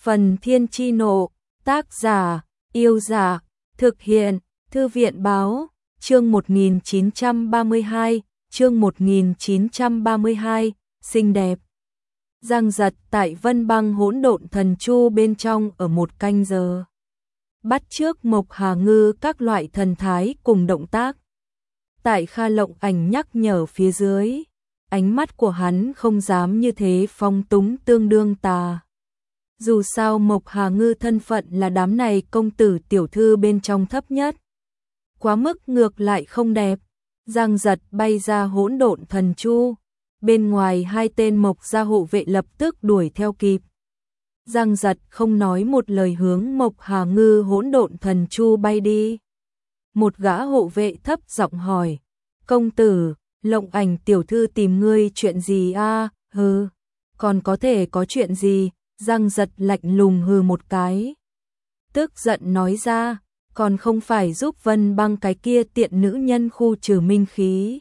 Phần Thiên Chi Nộ, tác giả, Yêu Giả, thực hiện, Thư viện Báo, chương 1932, chương 1932, xinh đẹp. Giang Giật tại Vân Băng Hỗn Độn Thần Chu bên trong ở 1 canh giờ. Bắt chước Mộc Hà Ngư các loại thần thái cùng động tác. Tại Kha Lộng Ảnh nhắc nhở phía dưới, ánh mắt của hắn không dám như thế phong túng tương đương tà. Dù sao Mộc Hà Ngư thân phận là đám này công tử tiểu thư bên trong thấp nhất. Quá mức ngược lại không đẹp. Giang Giật bay ra Hỗn Độn Thần Chu. Bên ngoài 2 tên Mộc gia hộ vệ lập tức đuổi theo kịp. Giang Giật không nói một lời hướng Mộc Hà Ngư Hỗn Độn Thần Chu bay đi. Một gã hộ vệ thấp giọng hỏi, công tử, Lộng Ảnh tiểu thư tìm ngươi chuyện gì a? Hừ, còn có thể có chuyện gì? Giang Giật lạnh lùng hừ một cái. Tức giận nói ra, còn không phải giúp Vân Băng cái kia tiện nữ nhân khu trừ minh khí.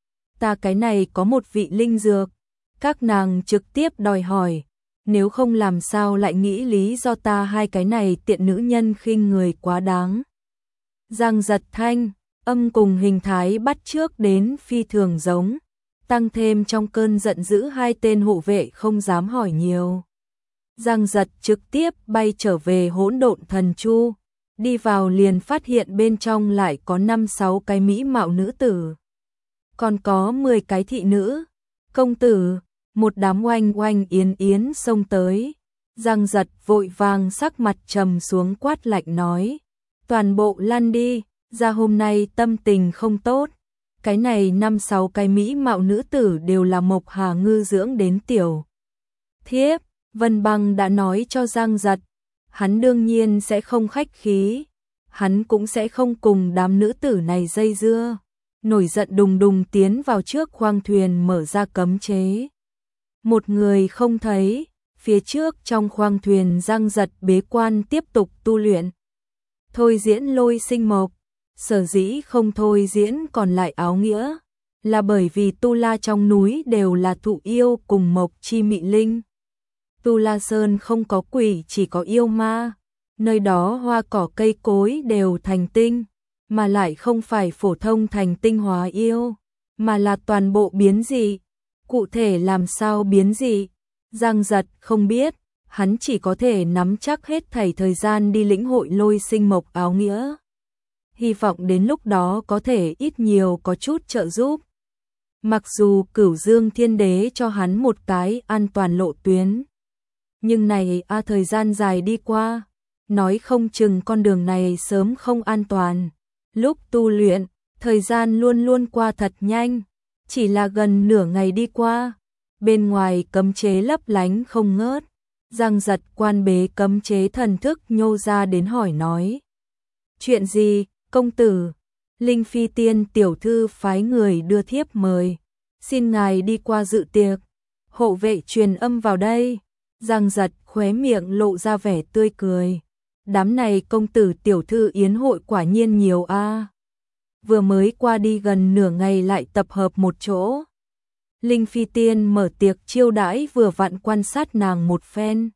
Ta cái này có một vị linh dược, các nàng trực tiếp đòi hỏi, nếu không làm sao lại nghĩ lý do ta hai cái này tiện nữ nhân khinh người quá đáng. Giang Giật thanh, âm cùng hình thái bắt chước đến phi thường giống, tăng thêm trong cơn giận dữ 2 tên hộ vệ không dám hỏi nhiều. Giang Giật trực tiếp bay trở về Hỗn Độn Thần Chu, đi vào liền phát hiện bên trong lại có 5-6 cái mỹ mạo nữ tử. Còn có 10 cái thị nữ, công tử, một đám oanh oanh yến yến xông tới. Giang Giật vội vàng sắc mặt trầm xuống quát lạnh nói, toàn bộ lăn đi, ra hôm nay tâm tình không tốt. Cái này 5-6 cái mỹ mạo nữ tử đều là Mộc Hà Ngư dưỡng đến tiểu thiếp. Vân Băng đã nói cho Giang Giật, hắn đương nhiên sẽ không khách khí, hắn cũng sẽ không cùng đám nữ tử này dây dưa. Nổi giận đùng đùng tiến vào trước khoang thuyền mở ra cấm chế. Một người không thấy, phía trước trong khoang thuyền Giang Giật bế quan tiếp tục tu luyện. Thôi diễn lôi sinh mộc, sở dĩ không thôi diễn còn lại áo nghĩa, là bởi vì Tu La trong núi đều là thụ yêu cùng mộc chi mị linh. Tu La Sơn không có quỷ chỉ có yêu ma, nơi đó hoa cỏ cây cối đều thành tinh, mà lại không phải phổ thông thành tinh hóa yêu, mà là toàn bộ biến dị. Cụ thể làm sao biến dị, Giang Giật không biết, hắn chỉ có thể nắm chắc hết thảy thời gian đi lĩnh hội lôi sinh mộc áo nghĩa. Hy vọng đến lúc đó có thể ít nhiều có chút trợ giúp. Mặc dù Cửu Dương Thiên Đế cho hắn một cái an toàn lộ tuyến, nhưng này thời gian dài đi qua, nói không chừng con đường này sớm không an toàn. Lúc tu luyện, thời gian luôn luôn qua thật nhanh, chỉ là gần nửa ngày đi qua, bên ngoài cấm chế lấp lánh không ngớt. Giang Giật quan bế cấm chế thần thức nhô ra đến hỏi nói, chuyện gì, công tử? Linh Phi Tiên tiểu thư phái người đưa thiếp mời, xin ngài đi qua dự tiệc. Hộ vệ truyền âm vào đây. Giang Giật khóe miệng lộ ra vẻ tươi cười. Đám này công tử tiểu thư yến hội quả nhiên nhiều a. Vừa mới qua đi gần nửa ngày lại tập hợp một chỗ. Linh Phi Tiên mở tiệc chiêu đãi vừa vặn quan sát nàng một phen.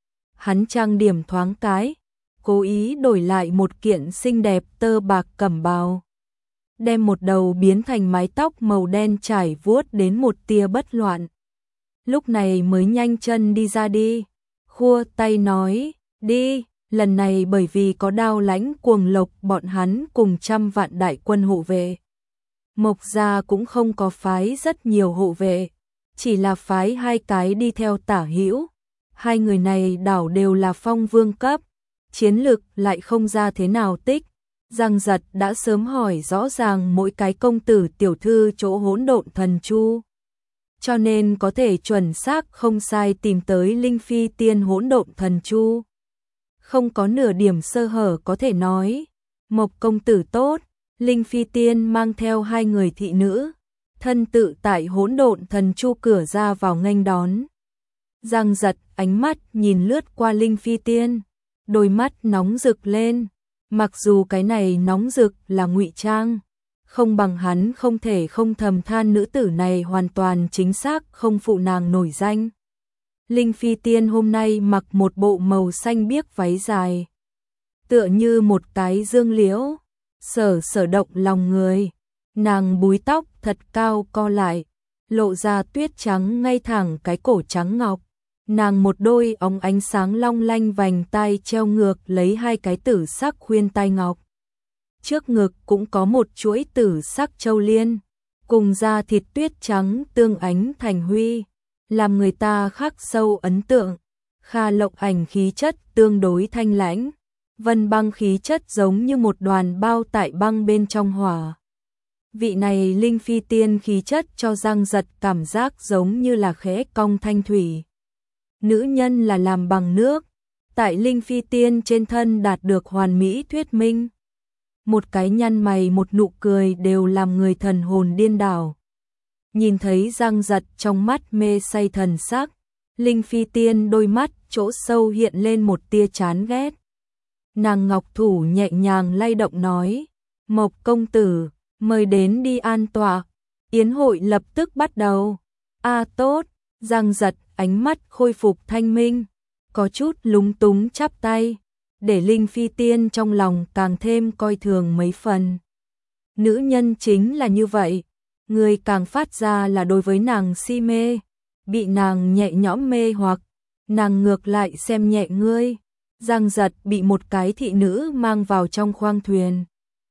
Hắn trang điểm thoáng cái, cố ý đổi lại một kiện xinh đẹp tơ bạc cẩm bào, đem một đầu biến thành mái tóc màu đen trải vuốt đến một tia bất loạn. Lúc này mới nhanh chân đi ra đi, khua tay nói, đi, lần này bởi vì có Đao Lãnh Cuồng Lộc bọn hắn cùng 100 vạn đại quân hộ vệ. Mộc gia cũng không có phái rất nhiều hộ vệ, chỉ là phái 2 cái đi theo tả hữu. 2 người này đảo đều là phong vương cấp, chiến lực lại không ra thế nào tích. Giang Giật đã sớm hỏi rõ ràng mỗi cái công tử tiểu thư chỗ Hỗn Độn Thần Chu, cho nên có thể chuẩn xác không sai tìm tới Linh Phi Tiên Hỗn Độn Thần Chu. Không có nửa điểm sơ hở có thể nói. Mộc công tử tốt. Linh Phi Tiên mang theo 2 người thị nữ, thân tự tại Hỗn Độn Thần Chu cửa ra vào nghênh đón. Giang Giật ánh mắt nhìn lướt qua Linh Phi Tiên, đôi mắt nóng rực lên. Mặc dù cái này nóng rực là ngụy trang, không bằng hắn không thể không thầm than nữ tử này hoàn toàn chính xác không phụ nàng nổi danh. Linh Phi Tiên hôm nay mặc một bộ màu xanh biếc váy dài, tựa như một cái dương liễu, sở động lòng người. Nàng búi tóc thật cao co lại, lộ ra tuyết trắng ngay thẳng cái cổ trắng ngọc. Nàng một đôi óng ánh sáng long lanh vành tai treo ngược lấy hai cái tử sắc khuyên tai ngọc. Trước ngực cũng có một chuỗi tử sắc châu liên, cùng da thịt tuyết trắng tương ánh thành huy, làm người ta khắc sâu ấn tượng. Kha Lộng Ảnh khí chất tương đối thanh lãnh, Vân Băng khí chất giống như một đoàn bao tại băng bên trong hỏa. Vị này Linh Phi Tiên khí chất cho Giang Giật cảm giác giống như là khẽ cong thanh thủy. Nữ nhân là làm bằng nước, tại Linh Phi Tiên trên thân đạt được hoàn mỹ thuyết minh. Một cái nhăn mày một nụ cười đều làm người thần hồn điên đảo. Nhìn thấy Giang Giật trong mắt mê say thần sắc, Linh Phi Tiên đôi mắt chỗ sâu hiện lên một tia chán ghét. Nàng ngọc thủ nhẹ nhàng lay động nói, Mộc công tử, mời đến đi an tọa, yến hội lập tức bắt đầu. Tốt, Giang Giật ánh mắt khôi phục thanh minh, có chút lúng túng chắp tay, để Linh Phi Tiên trong lòng càng thêm coi thường mấy phần. Nữ nhân chính là như vậy, người càng phát ra là đối với nàng si mê, bị nàng nhẹ nhõm mê hoặc, nàng ngược lại xem nhẹ ngươi. Giang Giật bị một cái thị nữ mang vào trong khoang thuyền.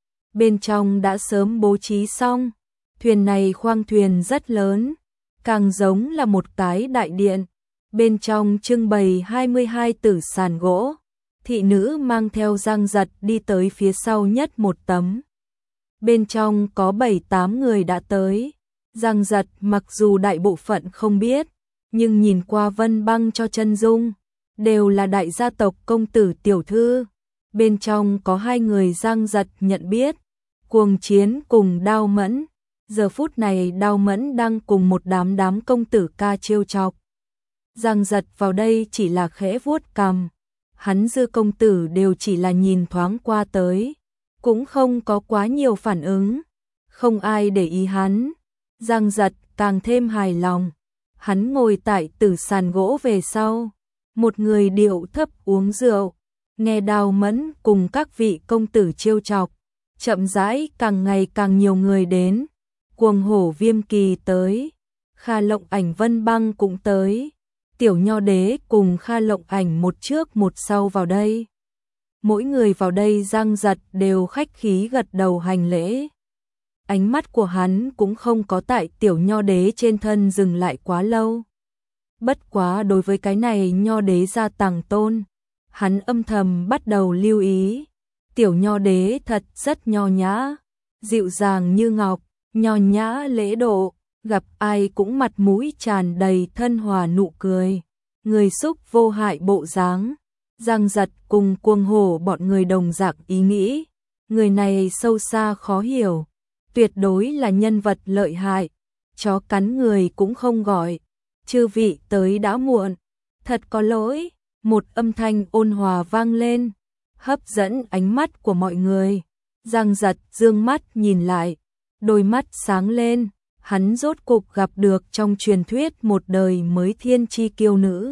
Bên trong đã sớm bố trí xong, thuyền này khoang thuyền rất lớn, càng giống là một cái đại điện. Bên trong trưng bày 22 tử sàn gỗ, thị nữ mang theo Giang Giật đi tới phía sau nhất một tấm. Bên trong có 7-8 người đã tới. Giang Giật mặc dù đại bộ phận không biết, nhưng nhìn qua Vân Băng cho chân dung, đều là đại gia tộc công tử tiểu thư. Bên trong có 2 người Giang Giật nhận biết, Cuồng Chiến cùng Đao Mẫn. Giờ phút này Đao Mẫn đang cùng một đám công tử ca trêu chọc. Giang Giật vào đây chỉ là khẽ vuốt cằm, hắn Dư công tử đều chỉ là nhìn thoáng qua tới, cũng không có quá nhiều phản ứng, không ai để ý hắn. Giang Giật càng thêm hài lòng, hắn ngồi tại tử sàn gỗ về sau, một người điệu thấp uống rượu, nghe Đao Mẫn cùng các vị công tử trêu chọc, chậm rãi càng ngày càng nhiều người đến. Cuồng Hổ Viêm Kỳ tới, Kha Lộng Ảnh Vân Băng cũng tới, Tiểu Nho Đế cùng Kha Lộng Ảnh một trước một sau vào đây. Mỗi người vào đây Giang Giật đều khách khí gật đầu hành lễ. Ánh mắt của hắn cũng không có tại Tiểu Nho Đế trên thân dừng lại quá lâu. Bất quá đối với cái này Nho Đế gia tàng tôn, hắn âm thầm bắt đầu lưu ý. Tiểu Nho Đế thật rất nho nhã, dịu dàng như ngọc, nho nhã lễ độ, gặp ai cũng mặt mũi tràn đầy thân hòa nụ cười, người xúc vô hại bộ dáng. Giang Giật cùng Cuồng Hổ bọn người đồng dạng ý nghĩ, người này sâu xa khó hiểu, tuyệt đối là nhân vật lợi hại, chó cắn người cũng không gọi. Chư vị tới đã muộn, thật có lỗi. Một âm thanh ôn hòa vang lên, hấp dẫn ánh mắt của mọi người. Giang Giật dương mắt nhìn lại, đôi mắt sáng lên, hắn rốt cục gặp được trong truyền thuyết một đời mới thiên chi kiêu nữ.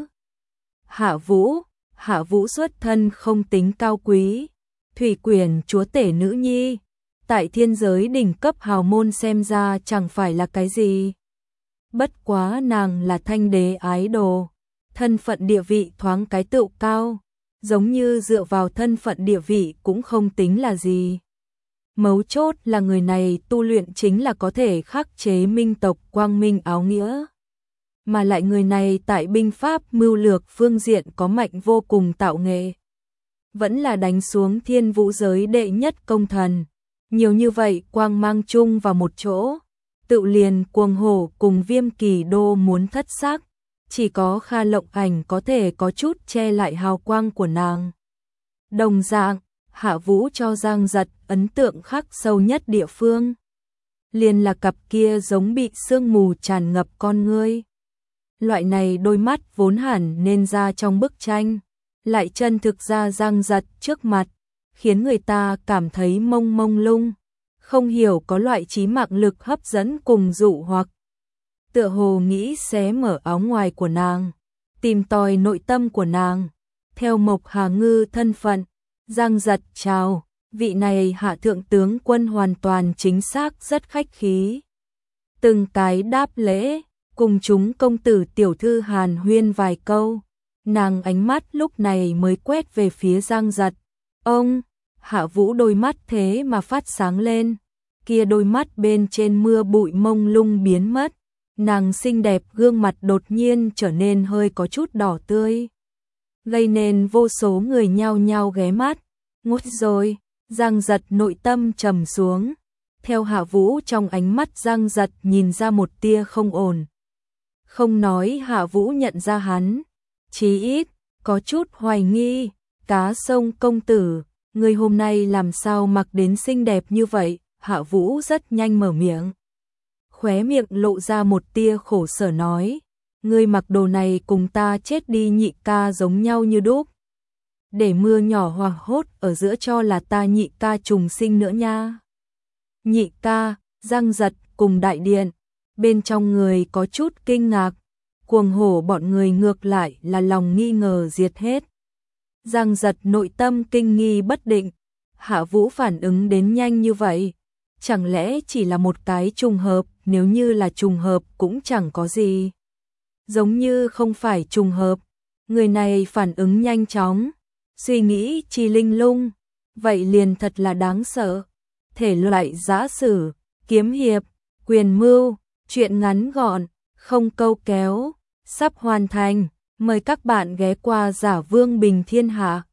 Hạ Vũ xuất thân không tính cao quý, thủy quyển chúa tể nữ nhi, tại thiên giới đỉnh cấp hào môn xem ra chẳng phải là cái gì. Bất quá nàng là thanh đế ái đồ, thân phận địa vị thoáng cái tựu cao, giống như dựa vào thân phận địa vị cũng không tính là gì. Mấu chốt là người này tu luyện chính là có thể khắc chế minh tộc quang minh áo nghĩa. Mà lại người này tại binh pháp mưu lược phương diện có mạnh vô cùng tạo nghệ. Vẫn là đánh xuống thiên vũ giới đệ nhất công thần. Nhiều như vậy quang mang chung vào một chỗ. Tự liền Cuồng Hổ cùng Viêm Kỳ đô muốn thất sắc. Chỉ có Kha Lộng Ảnh có thể có chút che lại hào quang của nàng. Đồng dạng, Hạ Vũ cho Giang Giật ấn tượng khắc sâu nhất địa phương. Liền là cặp kia giống bị sương mù tràn ngập con ngươi. Loại này đôi mắt vốn hẳn nên ra trong bức tranh, lại chân thực ra Giang Giật trước mặt, khiến người ta cảm thấy mông mông lung, không hiểu có loại trí mạng lực hấp dẫn cùng dụ hoặc. Tựa hồ nghĩ xé mở áo ngoài của nàng, tìm tòi nội tâm của nàng. Theo Mộc Hà Ngư thân phận, Giang Giật chào, vị này hạ thượng tướng quân hoàn toàn chính xác rất khách khí. Từng cái đáp lễ, cùng chúng công tử tiểu thư hàn huyên vài câu, nàng ánh mắt lúc này mới quét về phía Giang Giật. Ông, Hạ Vũ đôi mắt thế mà phát sáng lên, kia đôi mắt bên trên mưa bụi mông lung biến mất, nàng xinh đẹp gương mặt đột nhiên trở nên hơi có chút đỏ tươi, gây nên vô số người nhao nhao ghé mắt. Ngút rồi, Giang Giật nội tâm trầm xuống, theo Hạ Vũ trong ánh mắt Giang Giật nhìn ra một tia không ổn. Không nói Hạ Vũ nhận ra hắn, chí ít có chút hoài nghi. Cá sông công tử, người hôm nay làm sao mặc đến xinh đẹp như vậy? Hạ Vũ rất nhanh mở miệng, khóe miệng lộ ra một tia khổ sở nói, ngươi mặc đồ này cùng ta chết đi nhị ca giống nhau như đúc. Để mưa nhỏ hoàng hốt ở giữa cho là ta nhị ca trùng sinh nữa nha. Nhị ca, Giang Giật cùng đại điện, bên trong người có chút kinh ngạc, cuồng hổ bọn người ngược lại là lòng nghi ngờ diệt hết. Giang Giật nội tâm kinh nghi bất định, Hạ Vũ phản ứng đến nhanh như vậy, chẳng lẽ chỉ là một cái trùng hợp, nếu như là trùng hợp cũng chẳng có gì. Giống như không phải trùng hợp, người này phản ứng nhanh chóng, suy nghĩ chi linh lung, vậy liền thật là đáng sợ. Thể loại giã sử, kiếm hiệp, quyền mưu, truyện ngắn gọn, không câu kéo, sắp hoàn thành, mời các bạn ghé qua Giả Vương Bình Thiên Hạ.